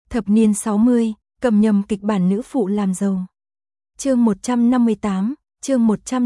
Thập niên 60, cầm nhầm kịch bản nữ phụ làm giàu. Chương 158, chương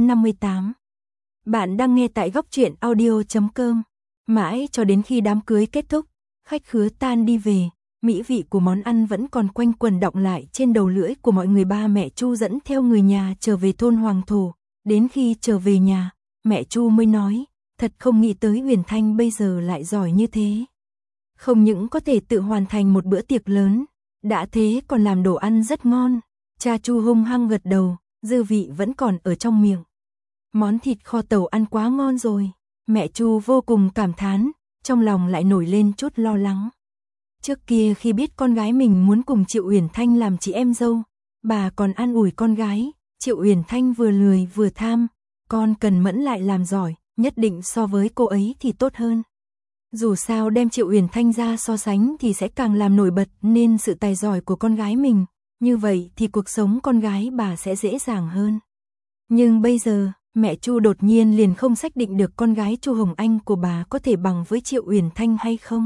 158. Bạn đang nghe tại góc truyện audio.com. Mãi cho đến khi đám cưới kết thúc, khách khứa tan đi về, mỹ vị của món ăn vẫn còn quanh quẩn đọng lại trên đầu lưỡi của mọi người. Ba mẹ Chu dẫn theo người nhà trở về thôn Hoàng Thổ. Đến khi trở về nhà, mẹ Chu mới nói, thật không nghĩ tới Huyền Thanh bây giờ lại giỏi như thế. Không những có thể tự hoàn thành một bữa tiệc lớn, đã thế còn làm đồ ăn rất ngon. Cha Chu hung hăng gật đầu, dư vị vẫn còn ở trong miệng. Món thịt kho tàu ăn quá ngon rồi. Mẹ Chu vô cùng cảm thán, trong lòng lại nổi lên chút lo lắng. Trước kia khi biết con gái mình muốn cùng Triệu Uyển Thanh làm chị em dâu, bà còn an ủi con gái, Triệu Uyển Thanh vừa lười vừa tham, con cần mẫn lại làm giỏi, nhất định so với cô ấy thì tốt hơn. Dù sao đem Triệu Uyển Thanh ra so sánh thì sẽ càng làm nổi bật nên sự tài giỏi của con gái mình, như vậy thì cuộc sống con gái bà sẽ dễ dàng hơn. Nhưng bây giờ, mẹ Chu đột nhiên liền không xác định được con gái Chu Hồng Anh của bà có thể bằng với Triệu Uyển Thanh hay không.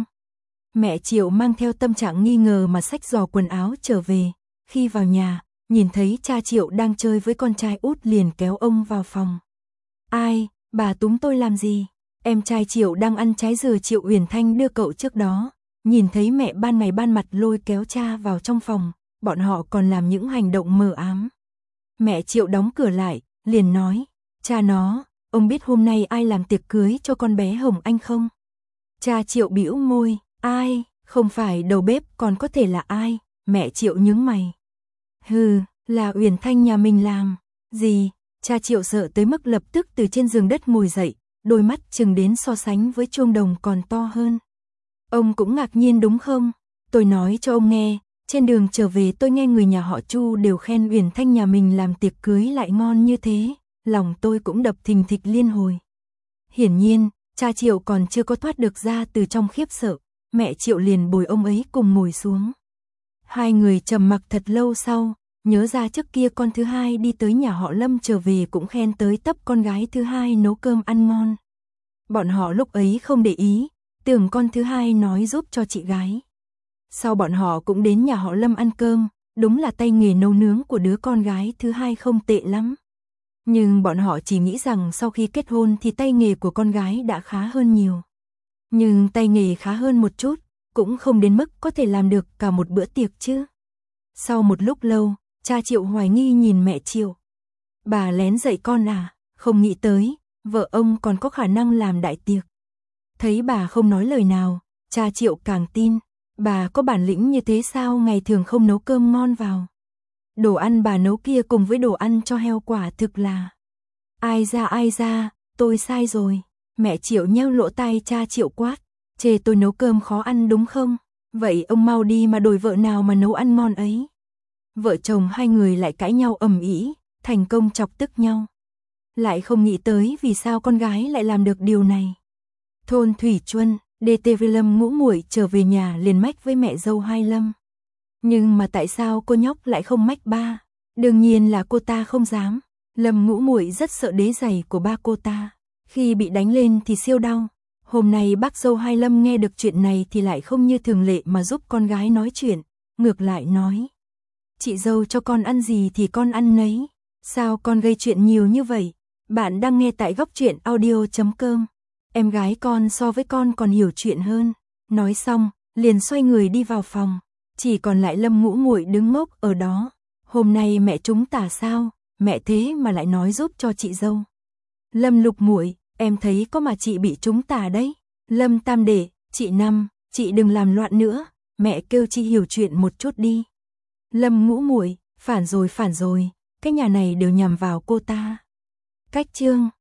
Mẹ Triệu mang theo tâm trạng nghi ngờ mà xách giỏ quần áo trở về, khi vào nhà, nhìn thấy cha Triệu đang chơi với con trai út liền kéo ông vào phòng. Ai, bà túm tôi làm gì? Em trai Triệu đang ăn trái dừa Triệu Uyển Thanh đưa cậu trước đó, nhìn thấy mẹ ban ngày ban mặt lôi kéo cha vào trong phòng, bọn họ còn làm những hành động mờ ám. Mẹ Triệu đóng cửa lại, liền nói, cha nó, ông biết hôm nay ai làm tiệc cưới cho con bé Hồng Anh không? Cha Triệu bĩu môi, ai, không phải đầu bếp còn có thể là ai? Mẹ Triệu nhướng mày. Hừ, là Uyển Thanh nhà mình làm. Gì? Cha Triệu sợ tới mức lập tức từ trên giường đất ngồi dậy, đôi mắt chừng đến so sánh với chuông đồng còn to hơn. Ông cũng ngạc nhiên đúng không? Tôi nói cho ông nghe, trên đường trở về tôi nghe người nhà họ Chu đều khen Uyển Thanh nhà mình làm tiệc cưới lại ngon như thế, lòng tôi cũng đập thình thịch liên hồi. Hiển nhiên, cha Triệu còn chưa có thoát được ra từ trong khiếp sợ, mẹ Triệu liền bồi ông ấy cùng ngồi xuống. Hai người trầm mặc thật lâu sau, nhớ ra trước kia con thứ hai đi tới nhà họ Lâm trở về cũng khen tới tấp con gái thứ hai nấu cơm ăn ngon. Bọn họ lúc ấy không để ý, tưởng con thứ hai nói giúp cho chị gái. Sau bọn họ cũng đến nhà họ Lâm ăn cơm, đúng là tay nghề nấu nướng của đứa con gái thứ hai không tệ lắm. Nhưng bọn họ chỉ nghĩ rằng sau khi kết hôn thì tay nghề của con gái đã khá hơn nhiều. Nhưng tay nghề khá hơn một chút, cũng không đến mức có thể làm được cả một bữa tiệc chứ. Sau một lúc lâu, cha Triệu hoài nghi nhìn mẹ Triệu. Bà lén dạy con à, không nghĩ tới, vợ ông còn có khả năng làm đại tiệc. Thấy bà không nói lời nào, cha Triệu càng tin, bà có bản lĩnh như thế sao ngày thường không nấu cơm ngon vào. Đồ ăn bà nấu kia cùng với đồ ăn cho heo quả thực là. Ai ra, tôi sai rồi. Mẹ Triệu nheo lỗ tai cha Triệu quát, chê tôi nấu cơm khó ăn đúng không? Vậy ông mau đi mà đổi vợ nào mà nấu ăn ngon ấy. Vợ chồng hai người lại cãi nhau ầm ĩ, thành công chọc tức nhau. Lại không nghĩ tới vì sao con gái lại làm được điều này. Thôn Thủy Chuân, DT Lâm Ngũ Muội trở về nhà liền mách với mẹ dâu hai Lâm. Nhưng mà tại sao cô nhóc lại không mách ba? Đương nhiên là cô ta không dám. Lâm Ngũ Muội rất sợ đế giày của ba cô ta. Khi bị đánh lên thì siêu đau. Hôm nay bác dâu hai Lâm nghe được chuyện này thì lại không như thường lệ mà giúp con gái nói chuyện. Ngược lại nói, chị dâu cho con ăn gì thì con ăn nấy. Sao con gây chuyện nhiều như vậy? Bạn đang nghe tại góc truyện audio.com. Em gái con so với con còn hiểu chuyện hơn. Nói xong, liền xoay người đi vào phòng. Chỉ còn lại Lâm Ngũ Muội đứng ngốc ở đó. Hôm nay mẹ chúng ta sao? Mẹ thế mà lại nói giúp cho chị dâu. Lâm Lục Muội, em thấy có mà chị bị chúng ta đấy. Lâm Tam Đệ, chị Năm, chị đừng làm loạn nữa. Mẹ kêu chị hiểu chuyện một chút đi. Lâm Ngũ Muội, phản rồi. Cái nhà này đều nhằm vào cô ta. Cách chương